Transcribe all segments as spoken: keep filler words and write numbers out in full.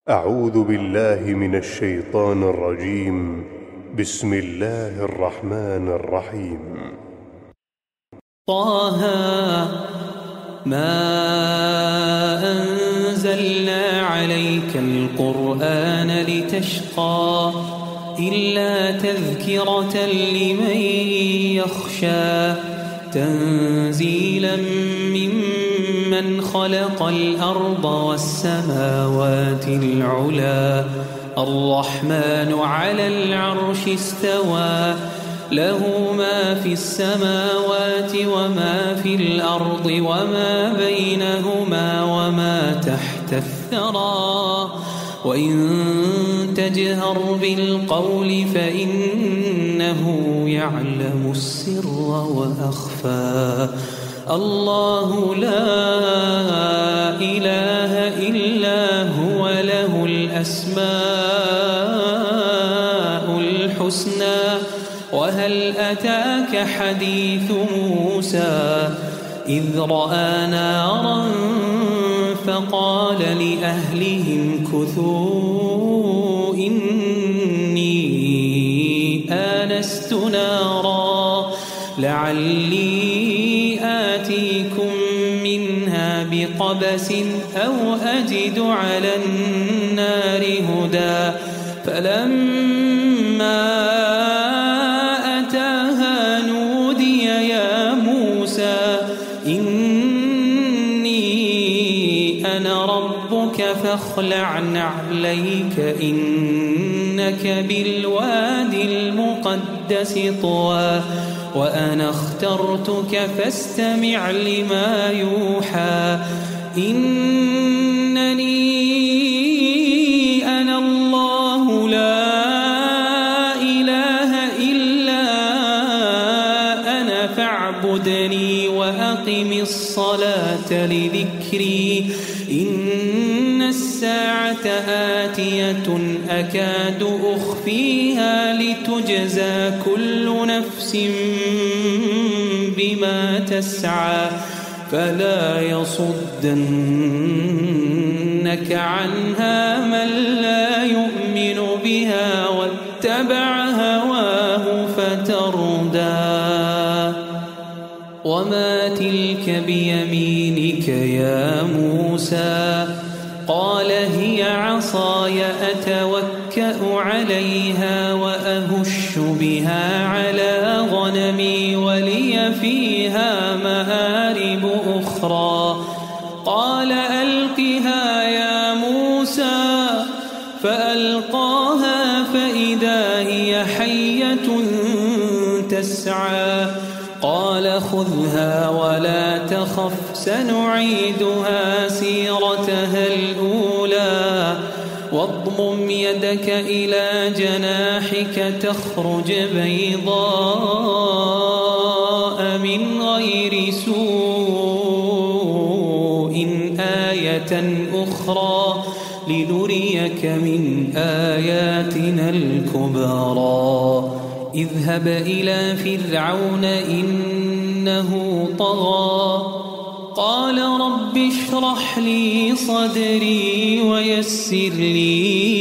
أعوذ بالله من الشيطان الرجيم. بسم الله الرحمن الرحيم. طه ما أنزلنا عليك القرآن لتشقى إلا تذكرة لمن يخشى تنزيلا ممن خلق الأرض والسماوات العلا الرحمن على العرش استوى له ما في السماوات وما في الأرض وما بينهما وما تحت الثرى وإن تجهر بالقول فإنه يعلم السر وأخفى الله لا إله إلا هو له الأسماء الحسنى وهل أتاك حديث موسى إذ رأى نارا فقال لأهلهم كثوا إني آنست نارا لعلي آتيكم منها بقبس أو أجد على النار هدى فلما أتاها نودي يا موسى إني أنا ربك فاخلع نعليك إنك بالوادي المقدس طوى وأنا اخترتك فاستمع لما يوحى إنني أنا الله لا إله إلا أنا فاعبدني وأقم الصلاة لذكري إن الساعة آتية أكاد أخفيها لتجزى كل نفس بما تسعى فلا يصدنك عنها من لا يؤمن بها واتبع هواه فتردى وما تلك بيمينك يا موسى قال هي عصاي أتوكأ عليها وأهش بها على غنمي ولي فيها مآرب أخرى قال ألقها يا موسى فألقاها فإذا هي حية تسعى قال خذها ولا تخف سنعيدها سيرتها الأولى واضمم يدك إلى جناحك تخرج بيضاء من غير سوء آية أخرى لنريك من آياتنا الكبرى اذهب إلى فرعون إنه طغى قال رب اشرح لي صدري ويسر لي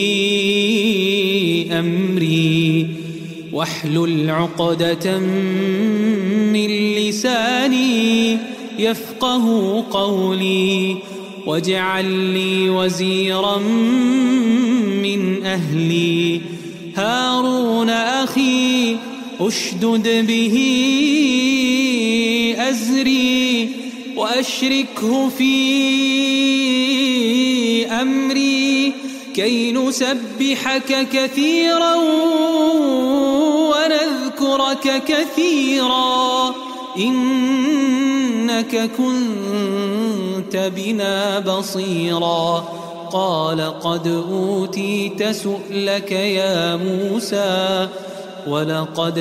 أمري واحلل عقدة من لساني يفقه قولي واجعل لي وزيرا من أهلي هارون أخي أشدد به أزري وأشركه في أمري كي نسبحك كثيرا ونذكرك كثيرا إنك كنت بنا بصيرا قال قد أوتيت سؤلك يا موسى ولقد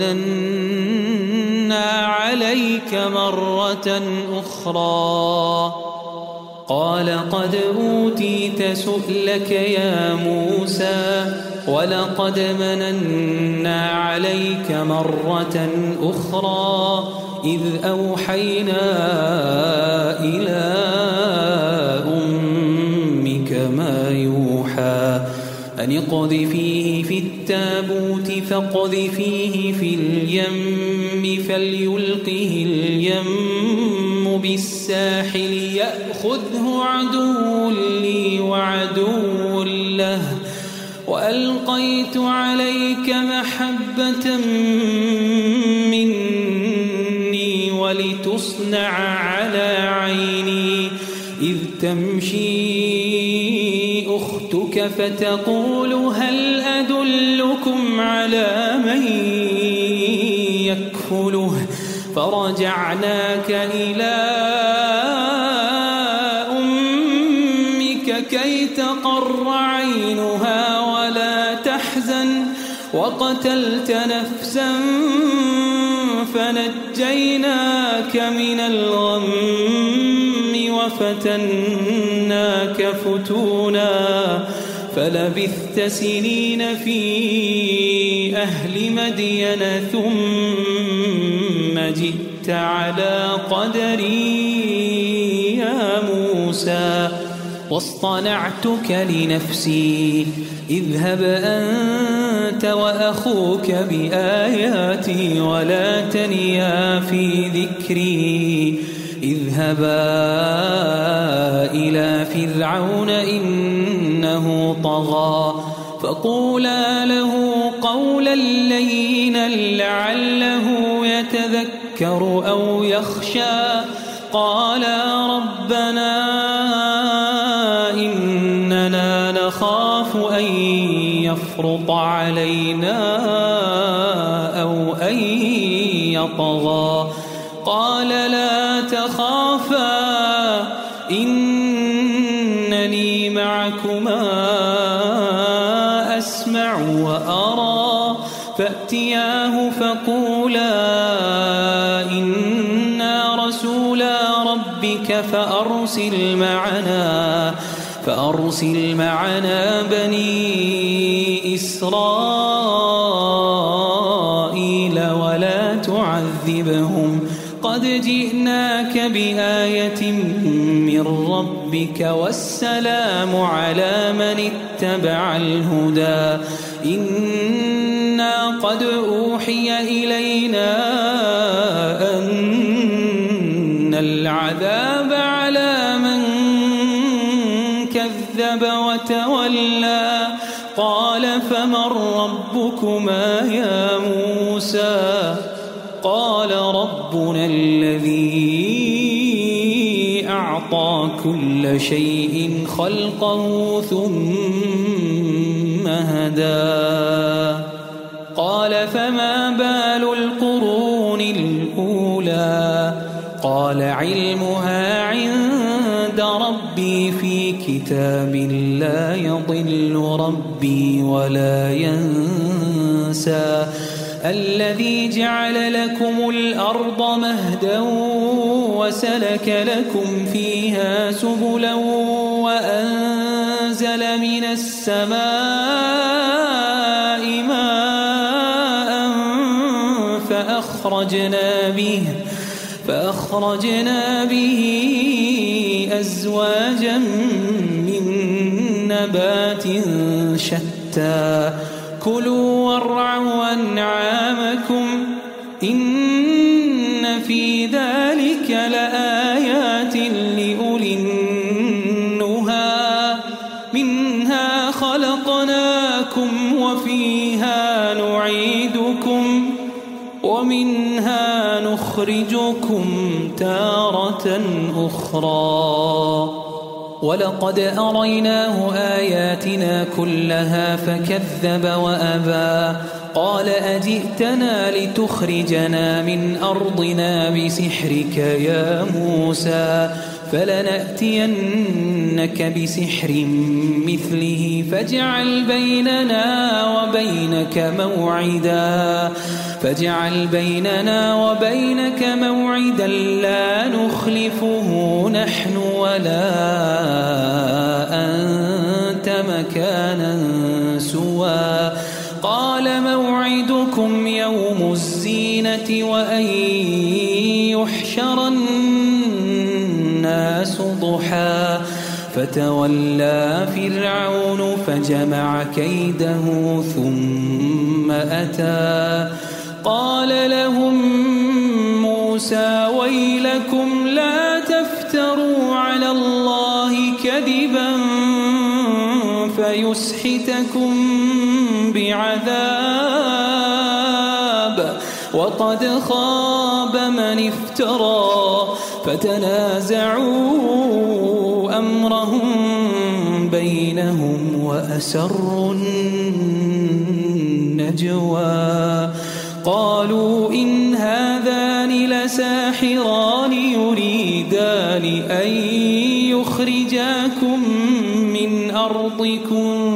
مننا عليك مرة أخرى قال قد أوتيت سؤلك يا موسى ولقد مننا عليك مرة أخرى إذ أوحينا إلى أمك ما يوحى يوحى أن اقذفيه في التابوت فاقذفيه في اليم فليلقه اليم بالساحل يأخذه عدو لي وعدو له وألقيت عليك محبة مني ولتصنع على عيني إذ تمشي أختك فتقول هل أدلكم على من يكفله فرجعناك إلى أمك كي تقر عينها ولا تحزن وقتلت نفسا فنجيناك من الغم وفتناك فتونا فلبثت سنين في أهل مدين ثم جئت على قدري يا موسى واصطنعتك لنفسي اذهب أنت وأخوك بآياتي ولا تنيا في ذكري اذهبا إلى فرعون إنه طغى فقولا له قولا لينا لعله يتذكر أو يخشى قالا ربنا إننا نخاف أن يفرط علينا أو أن يطغى قال لا تخافا إنني معكما أسمع وأرى فأتياه فقولا إنا رسولا ربك فأرسل معنا فأرسل معنا بني إسرائيل ولا تعذبهم قد جئناك بآية من ربك والسلام على من اتبع الهدى إنا قد أوحي إلينا أن العذاب على من كذب وتولى قال فمن ربكما يا موسى قال ربنا الذي أعطى كل شيء خلقه ثم هدى قال فما بال القرون الأولى قال علمها عند ربي في كتاب لا يضل ربي ولا ينسى الذي جعل لكم الأرض مهدا وسلك لكم فيها سبلا وأنزل من السماء ماء فأخرجنا به فأخرجنا به أزواجا من نبات شتى كلوا وارعوا أنعامكم إن في ذلك لآيات لأولي النهى منها خلقناكم وفيها نعيدكم ومنها نخرجكم تارة أخرى ولقد أريناه آياتنا كلها فكذب وأبى قال أجئتنا لتخرجنا من أرضنا بسحرك يا موسى فلنأتينك بسحر مثله فاجعل بيننا وبينك موعدا فاجعل بيننا وبينك موعدا لا نخلفه نحن ولا أنت مكانا سوى قال موعدكم يوم الزينة وأن يحشر الناس ضحى فتولى فرعون فجمع كيده ثم أتى قال لهم موسى ويلكم لا تفتروا على الله كذبا فيسحتكم بعذاب وقد خاب من افترى فتنازعوا أمرهم بينهم وأسروا النجوى قالوا إن هذان لساحران يريدان أن يخرجاكم من أرضكم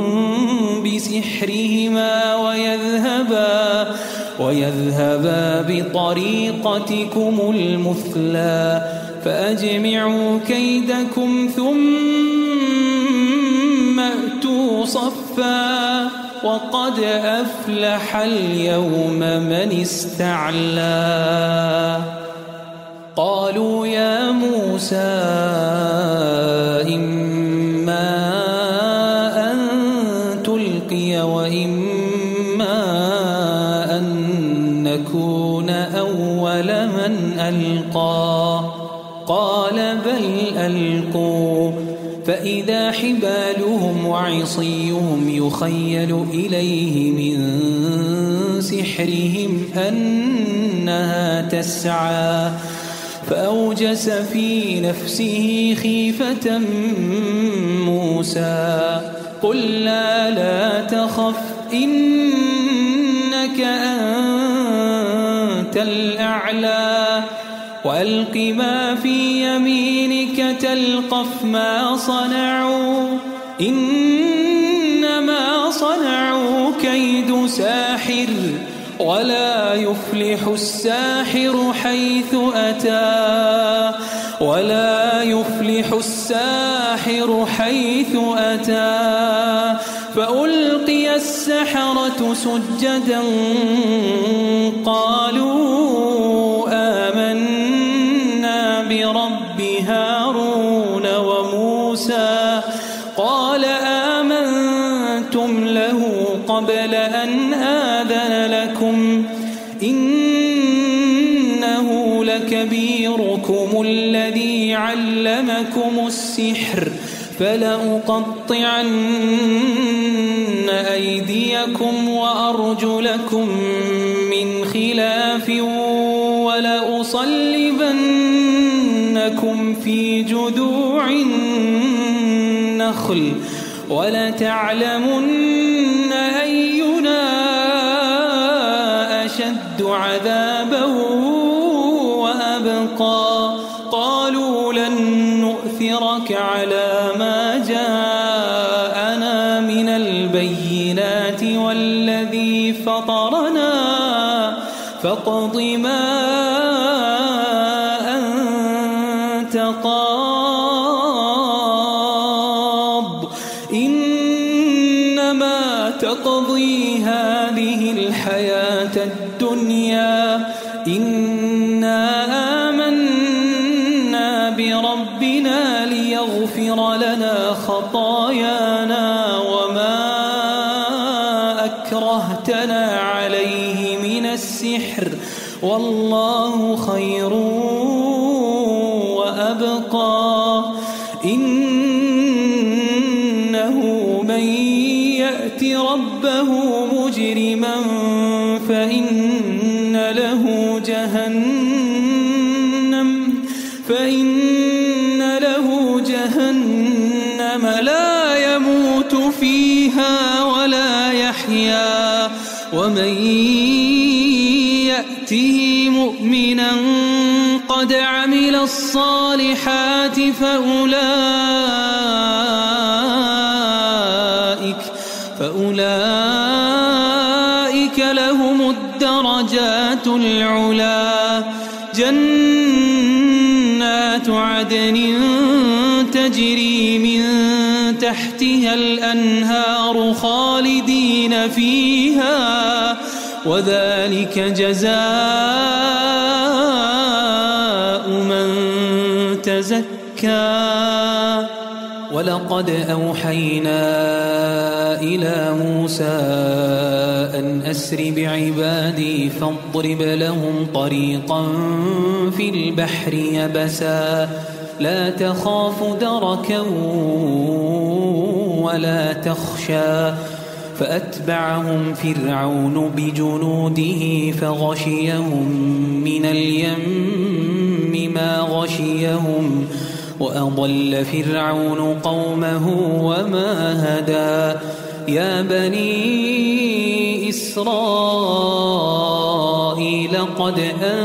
بسحرهما ويذهبا ويذهبا بطريقتكم المثلى فأجمعوا كيدكم ثم أتوا صفا وقد أفلح اليوم من استعلى قالوا يا موسى إما أن تلقي وإما أن نكون أول من ألقى قال بل ألقوا فإذا حبالهم وعصيهم يخيل إليه من سحرهم أنها تسعى فأوجس في نفسه خيفة موسى قلنا لا تخف إنك أنت الأعلى وألق ما في يمينك تلقف ما صنعوا إنما صنعوا كيد ساحر ولا يفلح الساحر حيث أتى ولا يفلح الساحر حيث أتى فألقي السحرة سجدا قالوا آمنا برب هارون وموسى قال آمنتم له قبل أن آذن لكم إنه لكبيركم الذي علمكم السحر فلأقطعن أيديكم وأرجلكم من خلاف ولأصلبنكم في جذوع النخل ولتعلمن أينا أشد عذابا وأبقى قالوا لن نؤثرك على ما جاءنا من البينات والذي فطرنا فاقض ما أنت قاض إنما تقضي هذه الحياة الدنيا إنا آمنا بربنا ليغفر لنا خطايانا وما أكرهتنا عليه من السحر والله خير وأبقى إنه من يأت ربه مجرما فإن له جهنم فإن له جهنم لا يموت فيها ولا يحيا ومن يأته مؤمنا قد عمل الصالحات فأولئك فأولئك لهم الدرجات العلا جنات عدن تجري من تحتها الأنهار خالدين فيها وذلك جزاء من تزكى ولقد أوحينا إلى موسى أن أسر بعبادي فاضرب لهم طريقا في البحر يبسا لا تخاف دركا ولا تخشى فأتبعهم فرعون بجنوده فغشيهم من اليم ما غشيهم وأضل فرعون قومه وما هدى يا بني إسرائيل قد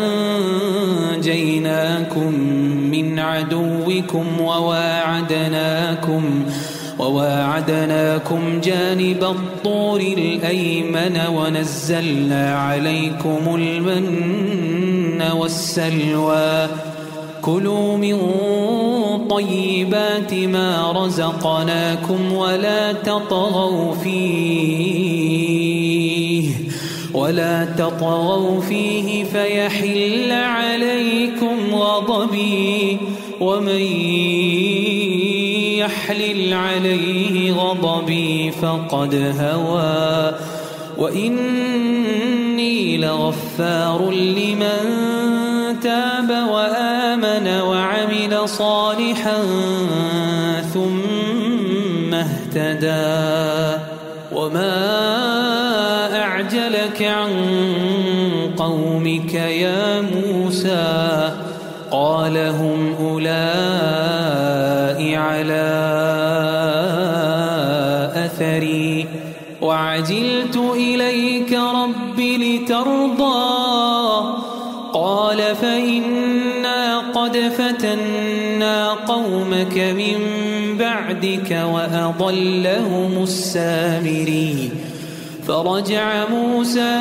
أنجيناكم من عدوكم وواعدناكم وواعدناكم جانب الطور الأيمن ونزلنا عليكم المن والسلوى كلوا من طيبات ما رزقناكم ولا تطغوا فيه ولا تطغوا فيه فيحل عليكم غضبي ومن يحلل عليه غضبي فقد هوى وإني لغفار لمن تاب وآمن وعمل صالحا ثم اهتدى وما أعجلك عن قومك يا موسى قال هم أولئك على أثري وعجلت إليك رب لترضى قال فإنا قد فتنا قومك من بعدك وأضلهم السامري فرجع موسى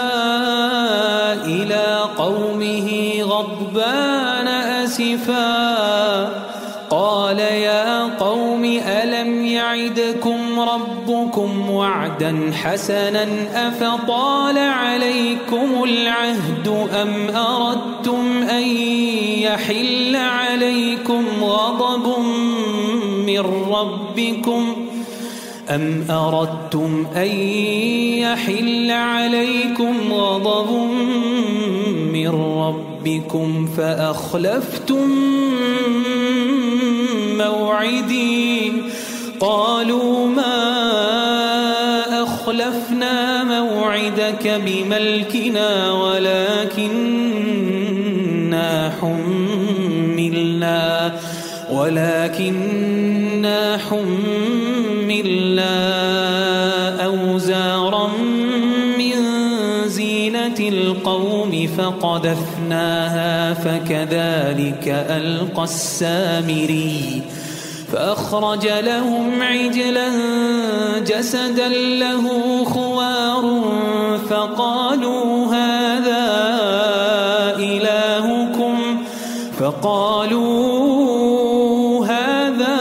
إلى قومه غضبان أسفا قال يا قوم ألم يعدكم ربكم وعدا حسنا أفطال عليكم العهد أم أردتم أن يحل عليكم غضب من ربكم أم أردتم أن يحل عليكم غضب من ربكم فأخلفتم موعدي قالوا ما أخلفنا موعدك بملكنا ولكننا حملنا ولكننا حملنا أوزارا من زينة القوم فقذفناها فكذلك ألقى السامري فأخرج لهم عجلا جسدا له خوار فقالوا هذا إلهكم فقالوا هذا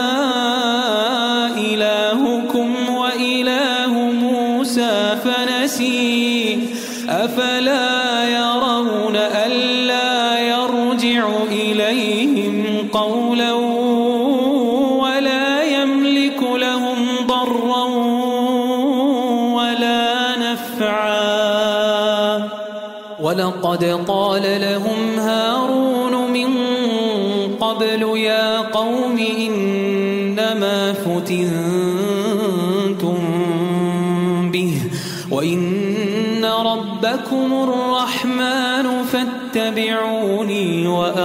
إلهكم وإله موسى فنسي أفلا يرون ألا يرجع إليهم قولا ولا يملك لهم ضرا ولا نفعا ولقد قال لهم هارون من قبل يا قوم إنما فتنتم به وإن ربكم الرحمن فاتبعوني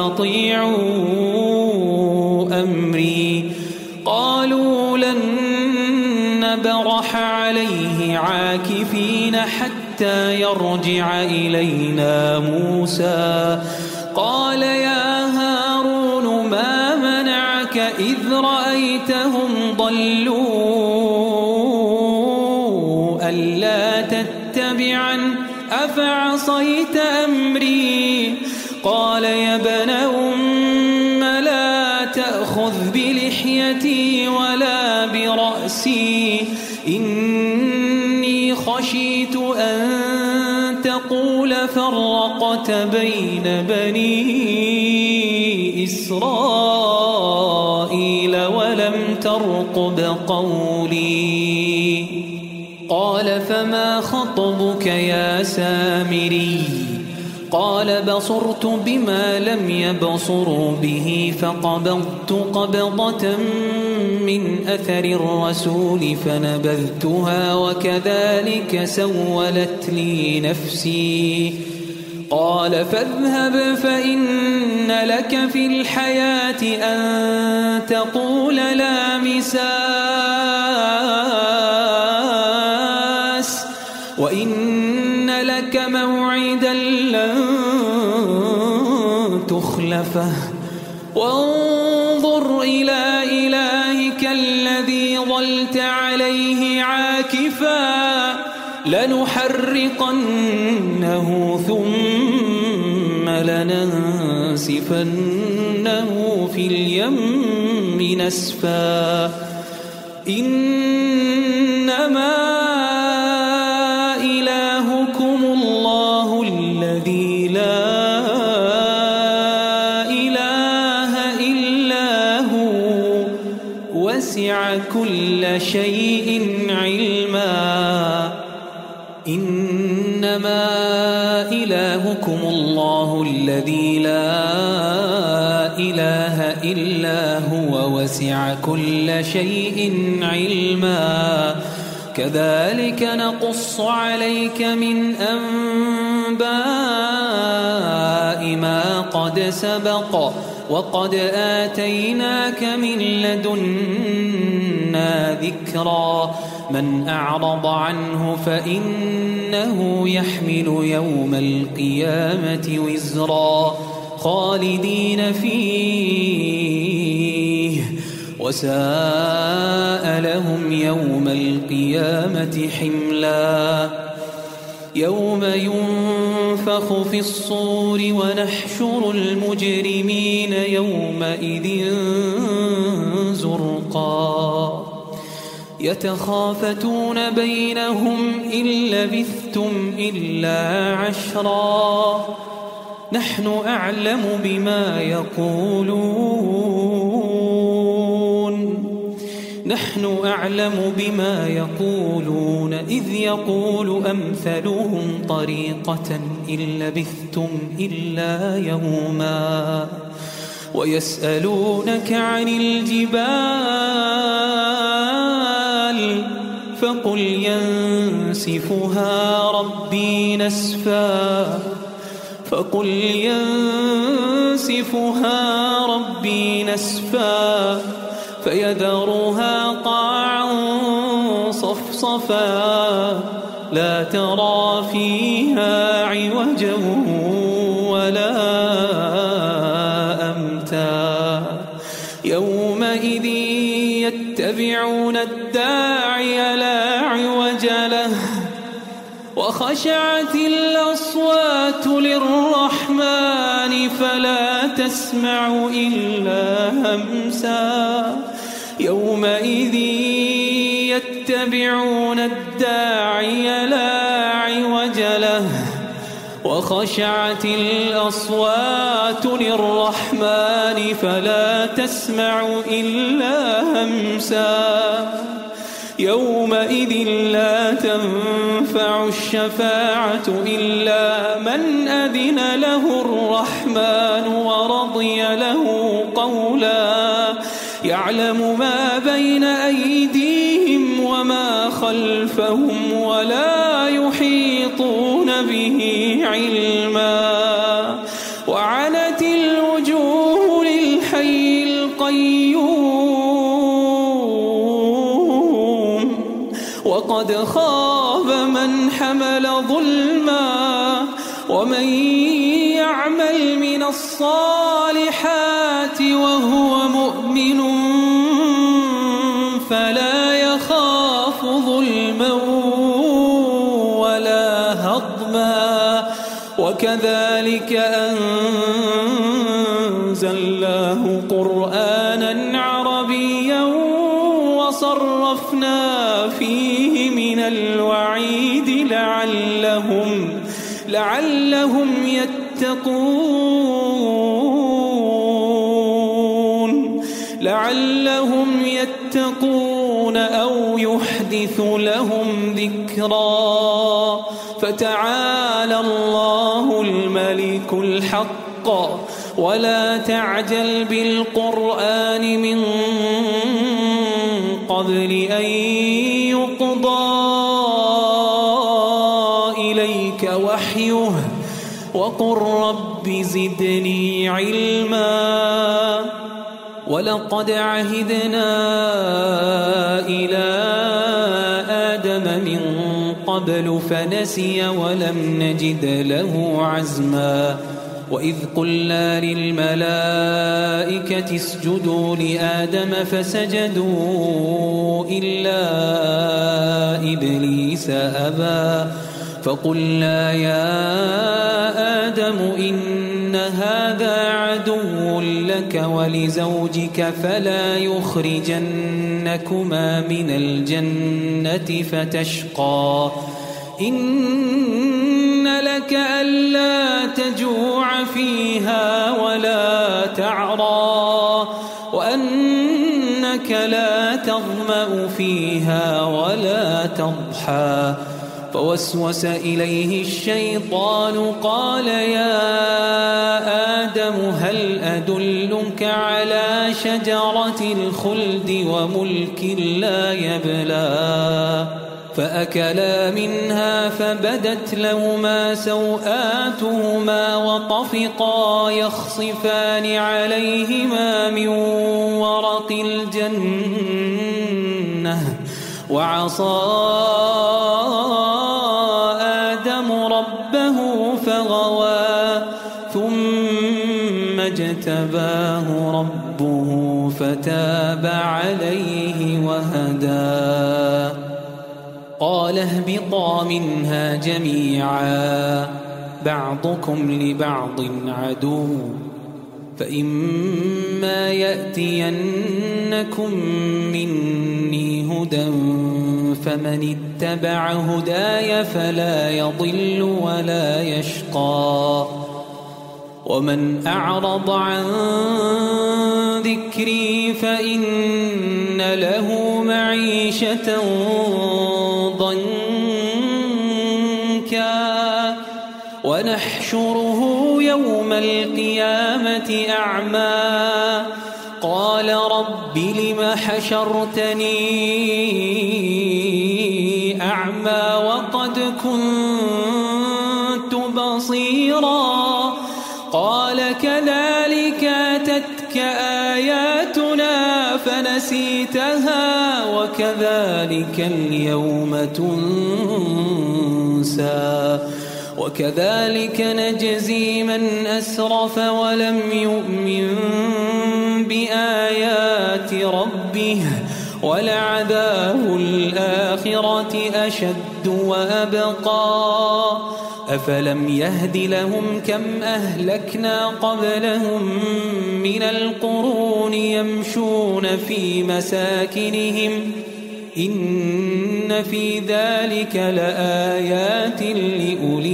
وأطيعوا أمري قالوا لن نبرح عليه عاكفين حتى يرجع إلينا موسى قال يا هارون ما منعك إذ رأيتهم ضلوا ألا تتبعن أفعصيت أمري قال يا ابن أم لا تأخذ بلحيتي ولا برأسي إني خشيت أن تقول فرقت بين بني إسرائيل ولم ترقب قولي. قال فما خطبك يا سامري؟ قال بصرت بما لم يبصروا به فقبضت قبضة من أثر الرسول فنبذتها وكذلك سولت لي نفسي. قال فاذهب فإن لك في الحياة أن تقول لا مساس وإن لك موعدا لن تخلفه وانظر إلى إلهك الذي ظلت عليه عاكفا لنحرقنه ثم لننسفنه في اليم نسفا. إنما إلهكم الله الذي لا إله إلا هو وسع كل شيء علما. إنما إلهكم الله الذي لا إله إلا هو وسع كل شيء علما. كذلك نقص عليك من أنباء ما قد سبق وقد آتيناك من لدنا ذكرا. من أعرض عنه فإنه يحمل يوم القيامة وزرا خالدين فيه وساء لهم يوم القيامة حملا. يوم ينفخ في الصور ونحشر المجرمين يومئذ زرقا. يتخافتون بينهم إن لبثتم إلا عشرا نحن أعلم بما يقولون نحن أعلم بما يقولون إذ يقول أمثلهم طريقة إن لبثتم إلا يوما. ويسألونك عن الجبال فقل ينسفها ربي نسفا فقل ينسفها ربي نسفا فيذرها قاعا صفصفا لا ترى فيها عوجا ولا أمتا. يومئذ يتبعون الداعي لا عوج له وخشعت الأصوات للرحمن فلا تسمع إلا همسا. يومئذ يتبعون الداعي لا عوج له وخشعت الأصوات للرحمن فلا تسمع إلا همسا. يومئذ لا تنفع الشفاعة إلا من أذن له الرحمن ورضي له قولا. يعلم ما بين أيديهم وما خلفهم ولا يحيطون به علما. وعنت الوجوه للحي القيوم وقد خاب من حمل ظلما. ومن يعمل من الصالحات وهو مؤمن فلا يخاف ظلما ولا هضما. وكذلك أنزلناه قرآنا عربيا وصرفنا فيه من الوعيد لعلهم لعلهم يتقون لعلهم يتقون يتقون أو يحدث لهم ذكرا فتعالى الله الملك الحق ولا تعجل بالقرآن من قبل أن يقضى إليك وحيه وقل رب زدني علما ولقد عهدنا إلى آدم من قبل فنسي ولم نجد له عزما وإذ قلنا للملائكة اسجدوا لآدم فسجدوا إلا إبليس أبى فقلنا يا آدم إن هذا عدو لك ولزوجك فلا يخرجنكما من الجنة فتشقى إن لك ألا تجوع فيها ولا تعرى وأنك لا تظمأ فيها ولا تضحى فوسوس إليه الشيطان قال يا آدم هل أدلك على شجرة الخلد وملك لا يبلى فأكلا منها فبدت لهما سوآتهما وطفقا يخصفان عليهما من ورق الجنة وعصى آدم ربه فغوى ثم اجتباه ربه فتاب عليه وهدى قال اهبطا منها جميعا بعضكم لبعض عدو فإما يأتينكم مني هدى فمن اتبع هداي فلا يضل ولا يشقى ومن أعرض عن ذكري فإن له معيشة ضنكا ونحشره يوم القيامة أعمى قال رب لم حشرتني أعمى وقد كنت بصيرا قال كذلك أتتك آياتنا فنسيتها وكذلك اليوم تنسى وكذلك نجزي من أسرف ولم يؤمن بآيات ربه ولعذاب الآخرة أشد وأبقى أفلم يهد لهم كم أهلكنا قبلهم من القرون يمشون في مساكنهم إن في ذلك لآيات لأولي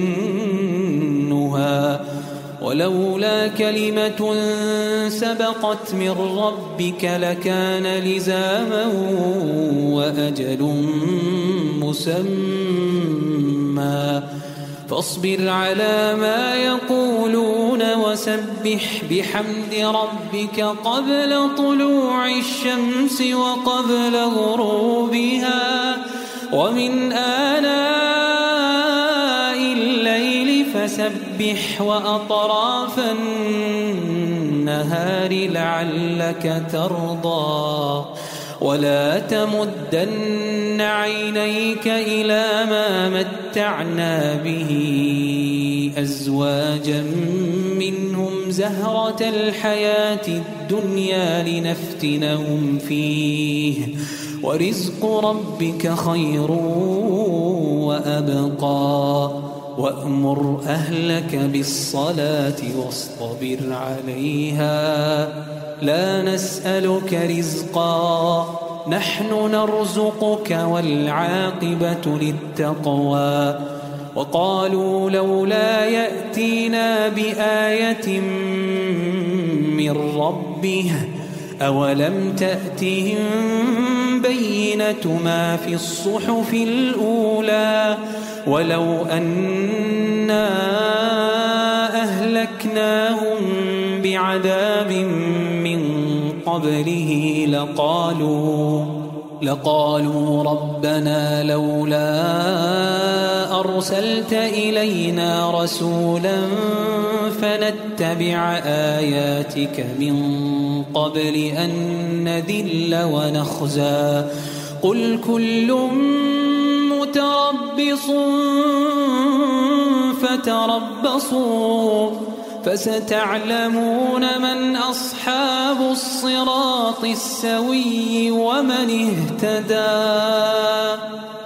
النهى ولولا كلمة سبقت من ربك لكان لزاما وأجل مسمى فاصبر على ما يقولون وسبح بحمد ربك قبل طلوع الشمس وقبل غروبها ومن آناء الليل فسبح وأطراف النهار لعلك ترضى ولا تمدن عينيك إلى ما متعنا به أزواجا منهم زهرة الحياة الدنيا لنفتنهم فيه ورزق ربك خير وأبقى وأمر أهلك بالصلاة واصطبر عليها لا نسألك رزقا نحن نرزقك والعاقبة للتقوى وقالوا لولا يأتينا بآية من ربه أولم تأتهم بينة ما في الصحف الأولى ولو أنا أهلكناهم بعذاب من قبله لقالوا لقالوا ربنا لولا أرسلت إلينا رسولا فنتبع آياتك من قبل أن نذل ونخزى قل كل متربص فتربصوا فستعلمون من أصحاب الصراط السوي ومن اهتدى.